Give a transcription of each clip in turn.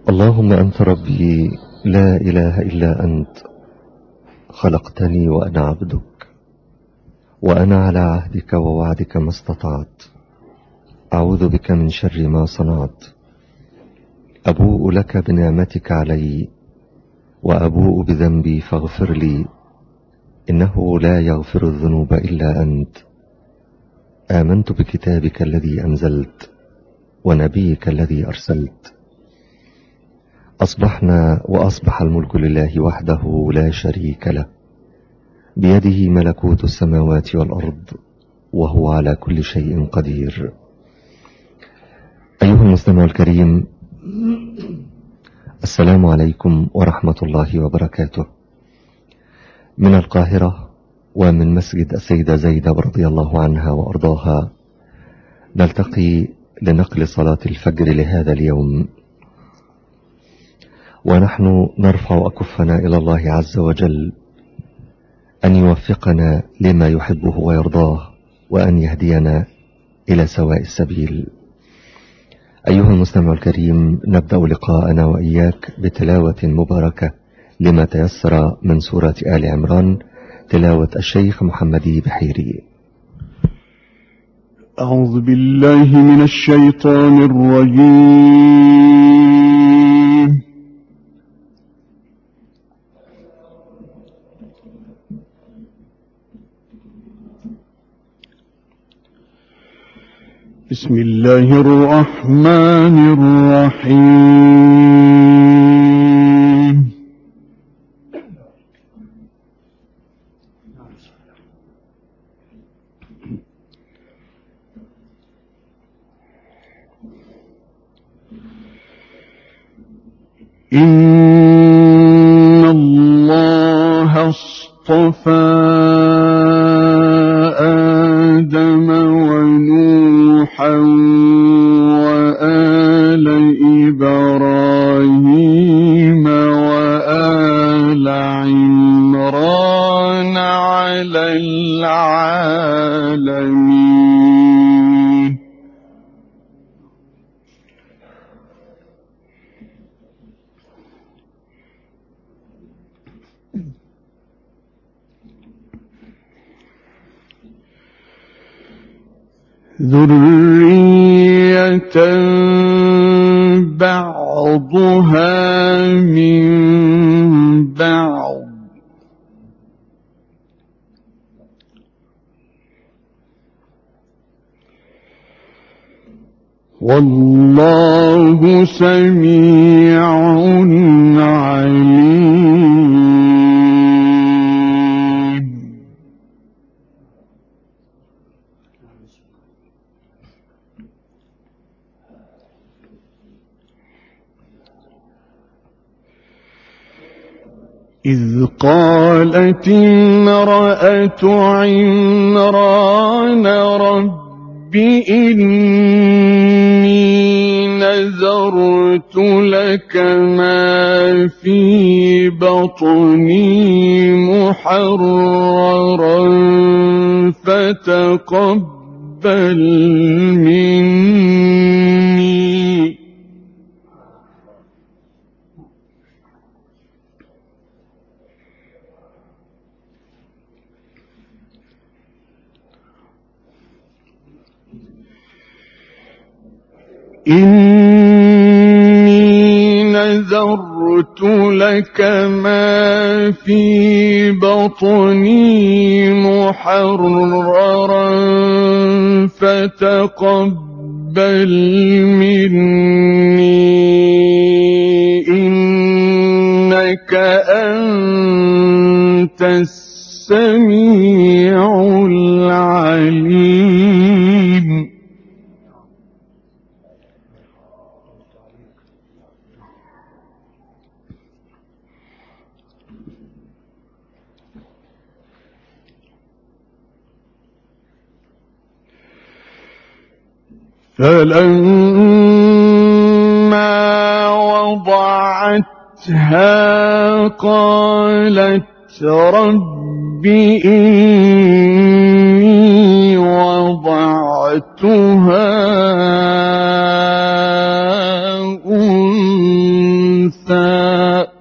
اللهم أنت ربي لا إله إلا أنت، خلقتني وأنا عبدك، وأنا على عهدك ووعدك ما استطعت. أعوذ بك من شر ما صنعت. أبوء لك بنعمتك علي وأبوء بذنبي فاغفر لي، إنه لا يغفر الذنوب إلا أنت. آمنت بكتابك الذي أنزلت ونبيك الذي أرسلت. أصبحنا وأصبح الملك لله وحده لا شريك له، بيده ملكوت السماوات والأرض، وهو على كل شيء قدير. أيها المستمع الكريم، السلام عليكم ورحمة الله وبركاته. من القاهرة ومن مسجد السيدة زينب رضي الله عنها وأرضاها نلتقي لنقل صلاة الفجر لهذا اليوم، ونحن نرفع أكفنا إلى الله عز وجل أن يوفقنا لما يحبه ويرضاه، وأن يهدينا إلى سواء السبيل. أيها المستمع الكريم، نبدأ لقاءنا وإياك بتلاوة مباركة لما تيسر من سورة آل عمران، تلاوة الشيخ محمد بحيري. أعوذ بالله من الشيطان الرجيم. بسم الله الرحمن الرحيم. إن الله اصطفى آدم ونوحا وآل إبراهيم وآل عمران على العالمين. ذرية بعضها من بعض، والله سميع عليم. إذ قالت امرأة عمران رب إني نذرت لك ما في بطني محررا فتقبل مني. إني نذرت لك ما في بطني محررا فتقبل مني إنك أنت السميع العليم. فلما وضعتها قالت رب إني وضعتها أنثى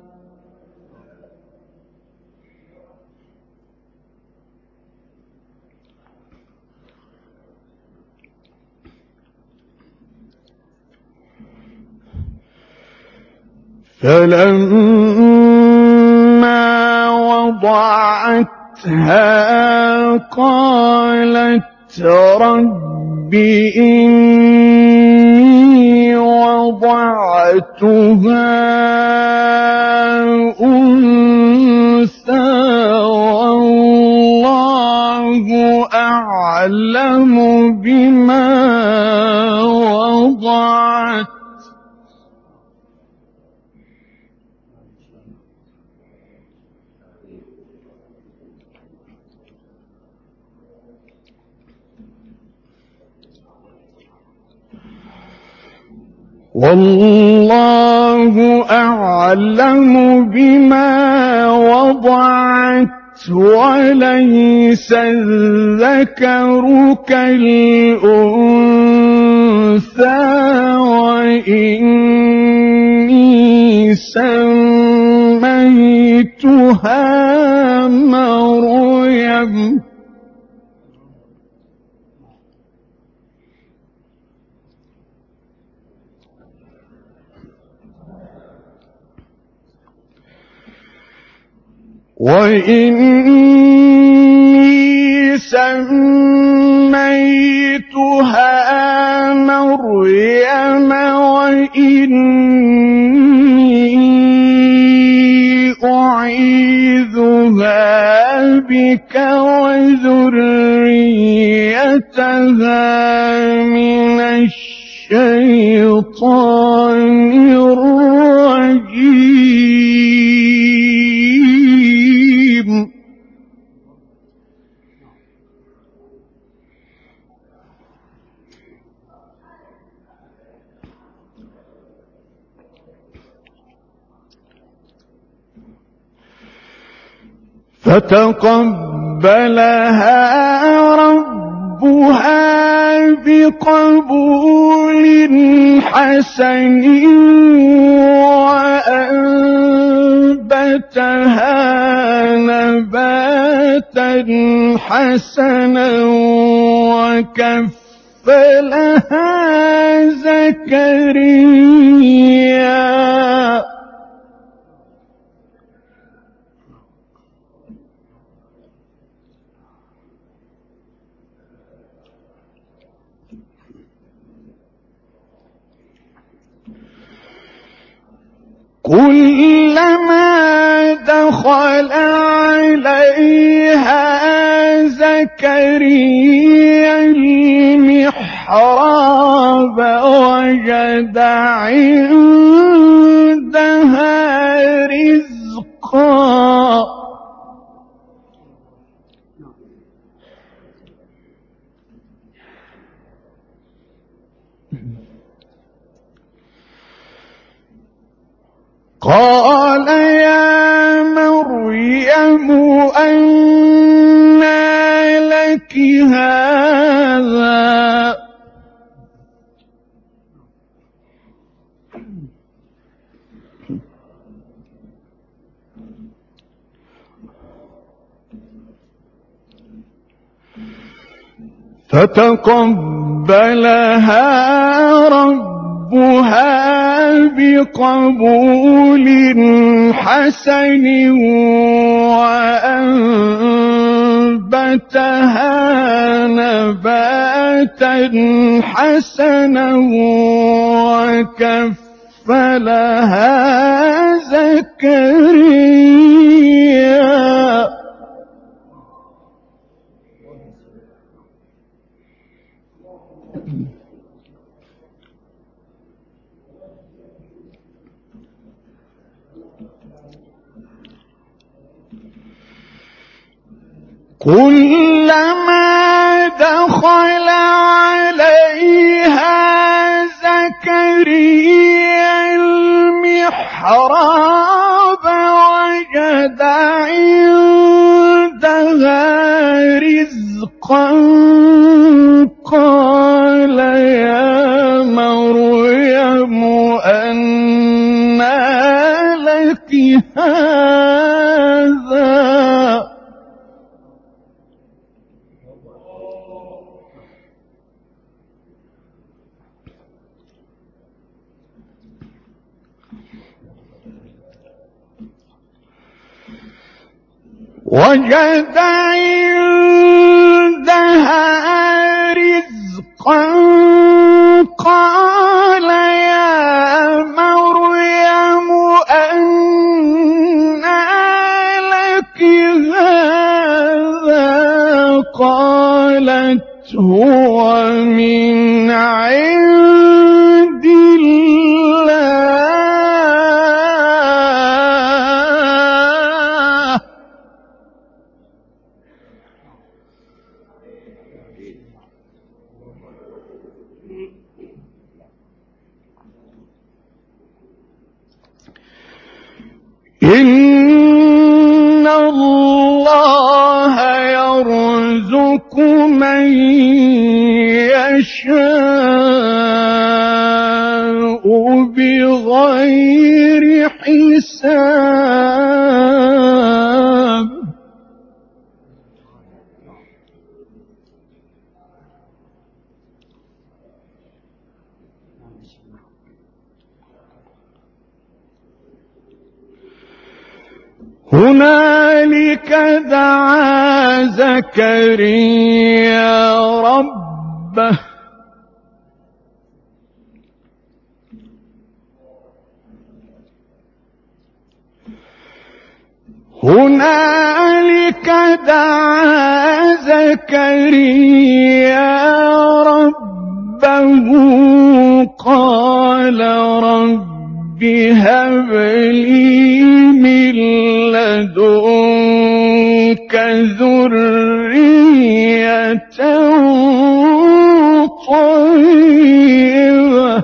فلما وضعتها قالت رب إني وضعتها أنثى والله أعلم بما وضعت والله أعلم بما وضعت وليس الذكر كالأنثى وإني سميتها مريم وإني أعيذها بك وذريتها من الشيطان الرجيم فتقبلها ربها بقبول حسن وأنبتها نباتا حسنا وكفلها زكريا كلما دخل عليها زكريا المحراب وجد عندها رزقا قال يا مريم أنى لك هذا فتقبلها ربها بقبول حسن وأنبتها نباتا حسنا وكفلها زكريا كلما دخل عليها زكريا المحراب وجد عندها رزقا قال يا مريم أنى وجد عندها رزقا قال يا مريم أنى لك هذا قالت هو من عند الله إن الله يرزق من يشاء بغير حساب هنالك دعا زكريا ربه هنالك دعا زكريا ربه قال رب هب لي من لدنك ذرية طيبة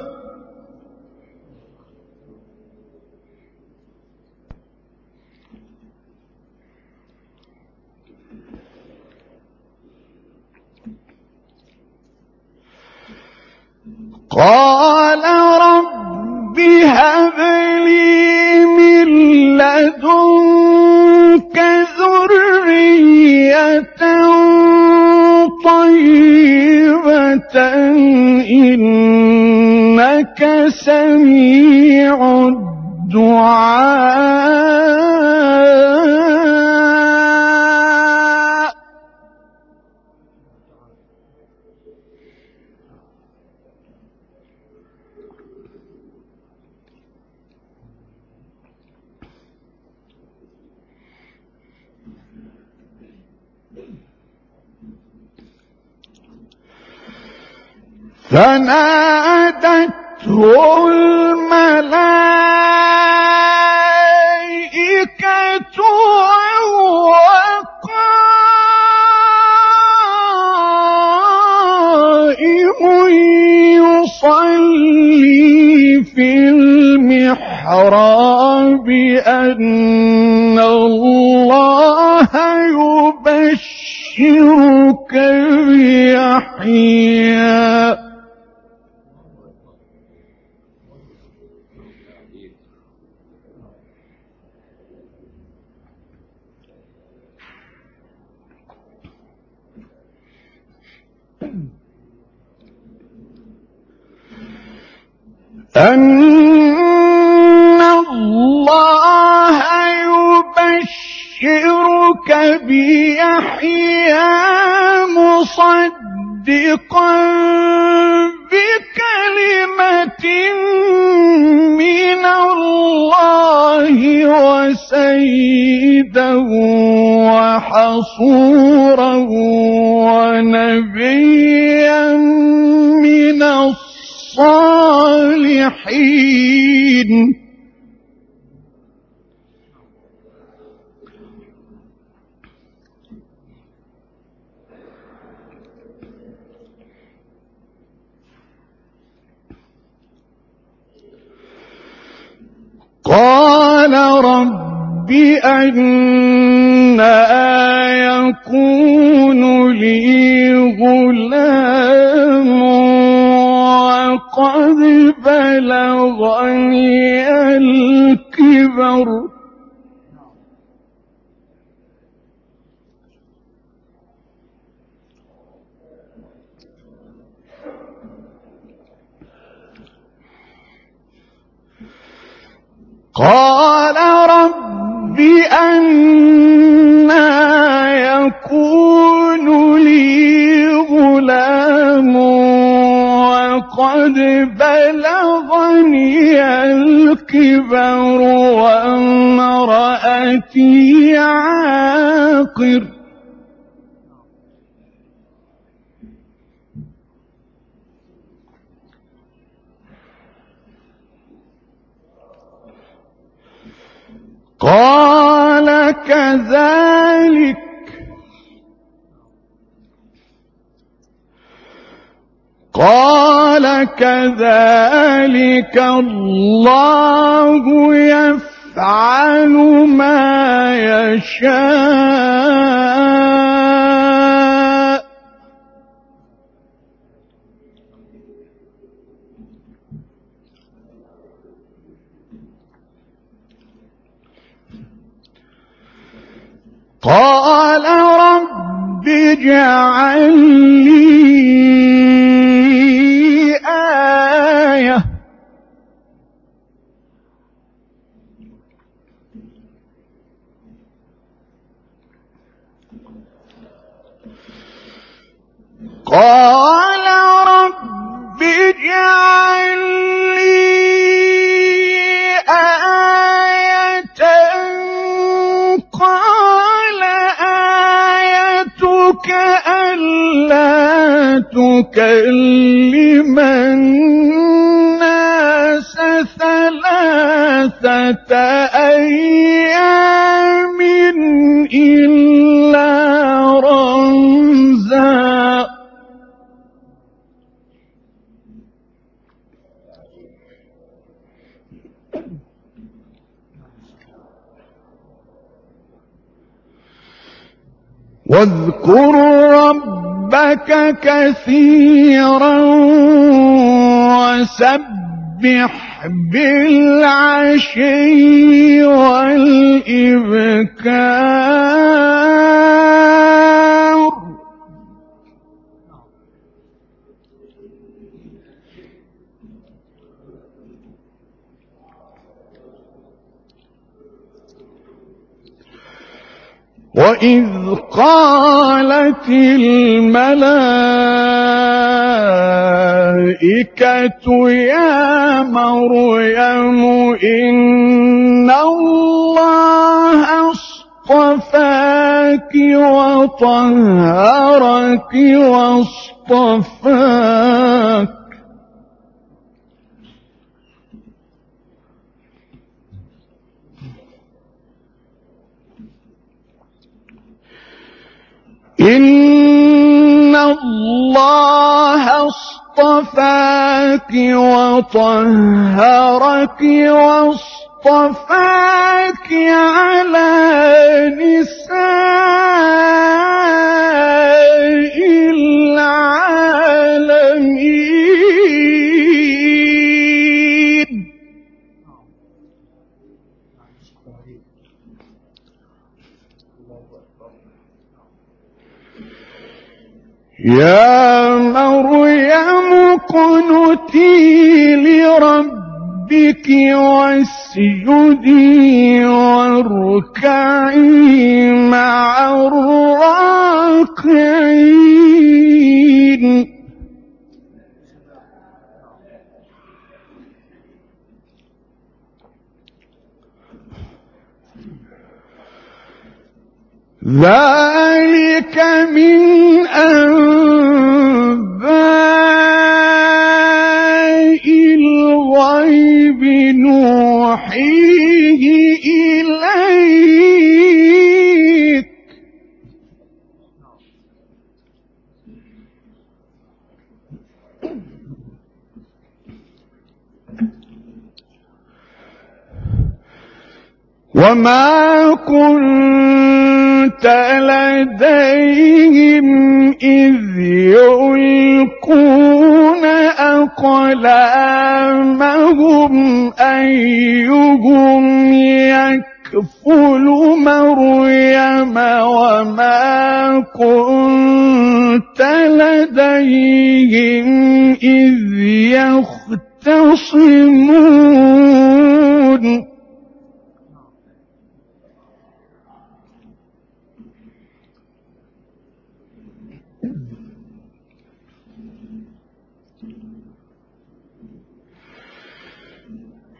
قال رب هب لي من لدنك ذرية طيبة إنك سميع الدعاء فنادته الملائكة وهو قائم يصلي في المحراب أن الله يبشرك بيحيى أن الله يبشرك بيحيى مصدقا بكلمة من الله وسيدا وحصورا ونبيا من الصالحين قال رب أنى يكون لي غلام وقد بلغني الكبر قال رب أنى الكبر وامرأتي عاقر. قال كذلك الله يفعل ما يشاء. قال رب اجعل لي آية قال رب اجعل لي آية قال آيتك ألا تكلم الناس 3 أيام إلا رمزا. واذكر ربك كثيرا وسبح بالعشي والإبكار. وإذ قالت الملائكة يا مريم إن الله اصطفاك وطهرك واصطفاك إن الله اصطفاك وطهرك واصطفاك على نساء العالمين. يا مريم اقنتي لربك واسجدي واركعي مع الراكعين. ذلك من أنباء الغيب نوحيه إليك. وما كنت لديهم إذ يلقون أقلامهم أيهم يكفل مريم وما كنت لديهم إذ يختصمون.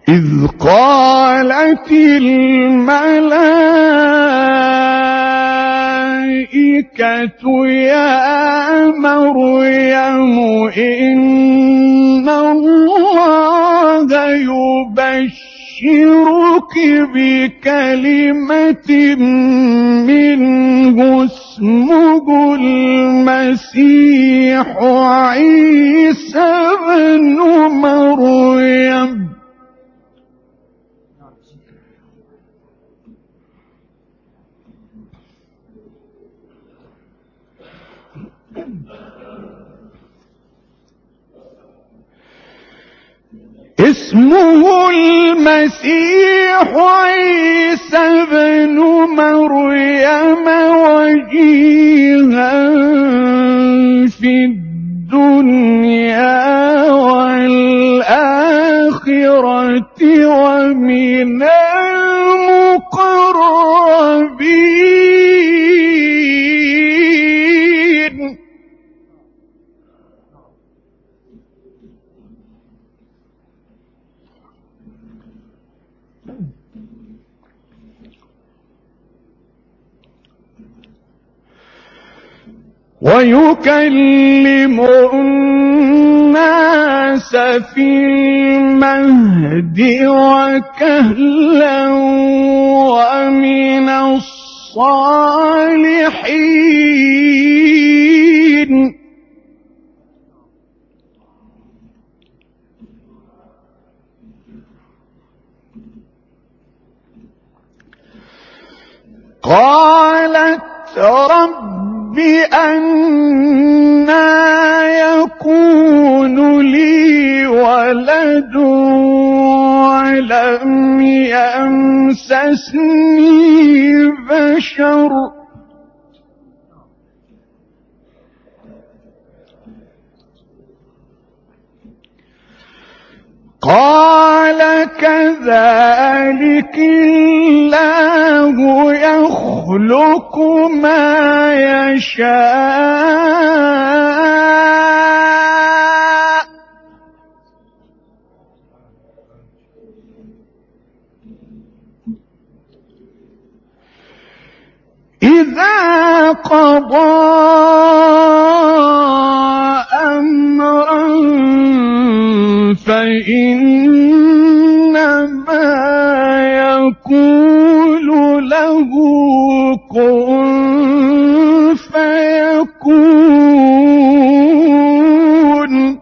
إذ قالت الملائكة يا مريم إن الله يبشرك بكلمة منه اسمه المسيح عيسى بن مريم اسمه المسيح عيسى بن مريم وجيها في الدنيا والآخرة ومن المقربين. ويكلم الناس في المهد وكهلا ومن الصالحين. قالت رب أنى يكون لي ولد ولم يمسسني بشر قال كذلك الله يخلق ما يشاء إذا قضى أمرا فإنما يقول له كن فيكون.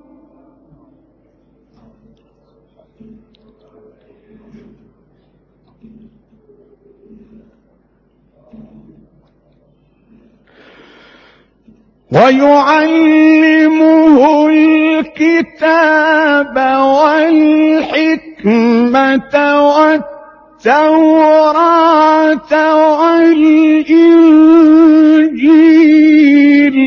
ويعلمه الكتاب والحكمة والتوراة والإنجيل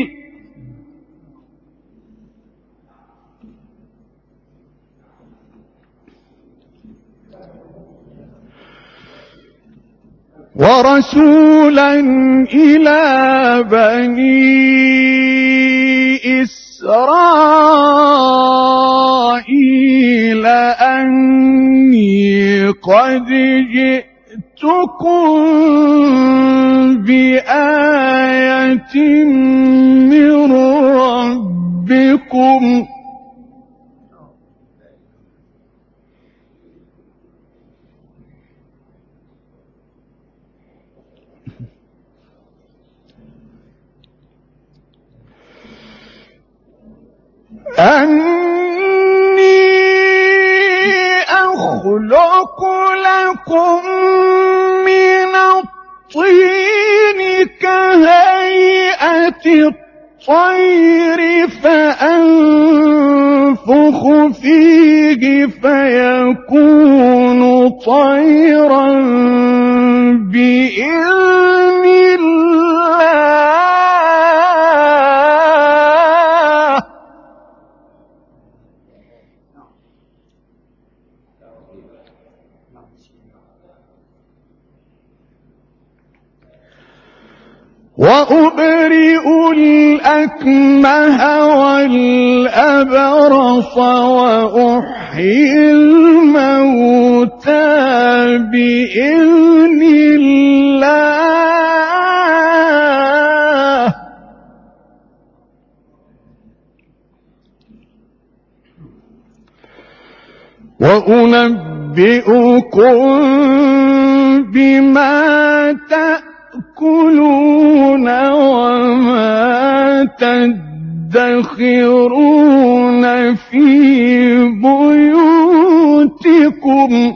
ورسولا إلى بني إسرائيل أني قد جئتكم بآية من ربكم أني أخلق لكم من الطين كهيئة الطير فأنفخ فيه فيكون طيرا بإذن الله وأبرئ الأكمه والأبرص وأحيي الموتى بإذن الله. وأنبئكم بما تأكلون وما تدخرون في بيوتكم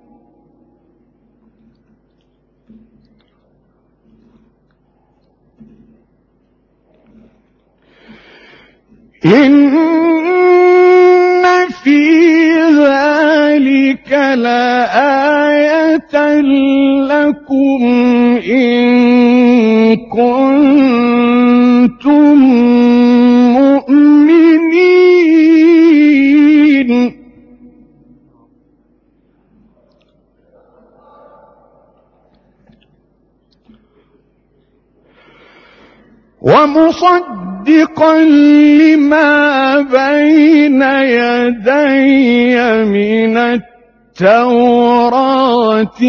إن في ذلك لآية لكم إن كنتم مؤمنين. ومصدقا لما بين يدي من التوراة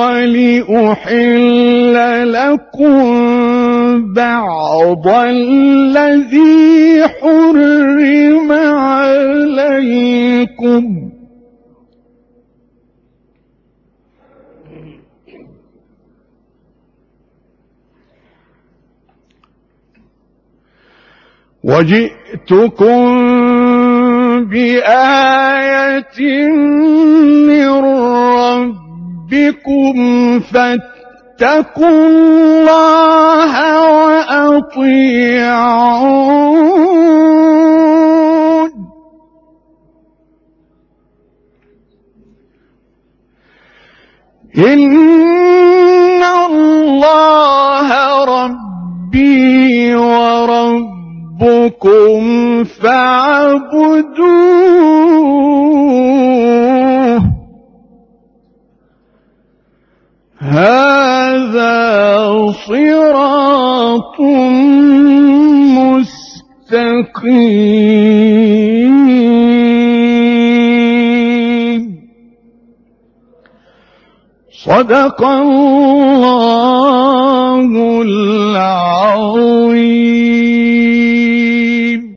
ولأحل لكم بعض الذي حرم عليكم. وجئتكم بآية من ربكم فاتقوا الله وأطيعون. إن الله ربي وربكم فاعبدوه هذا صراط مستقيم. صدق الله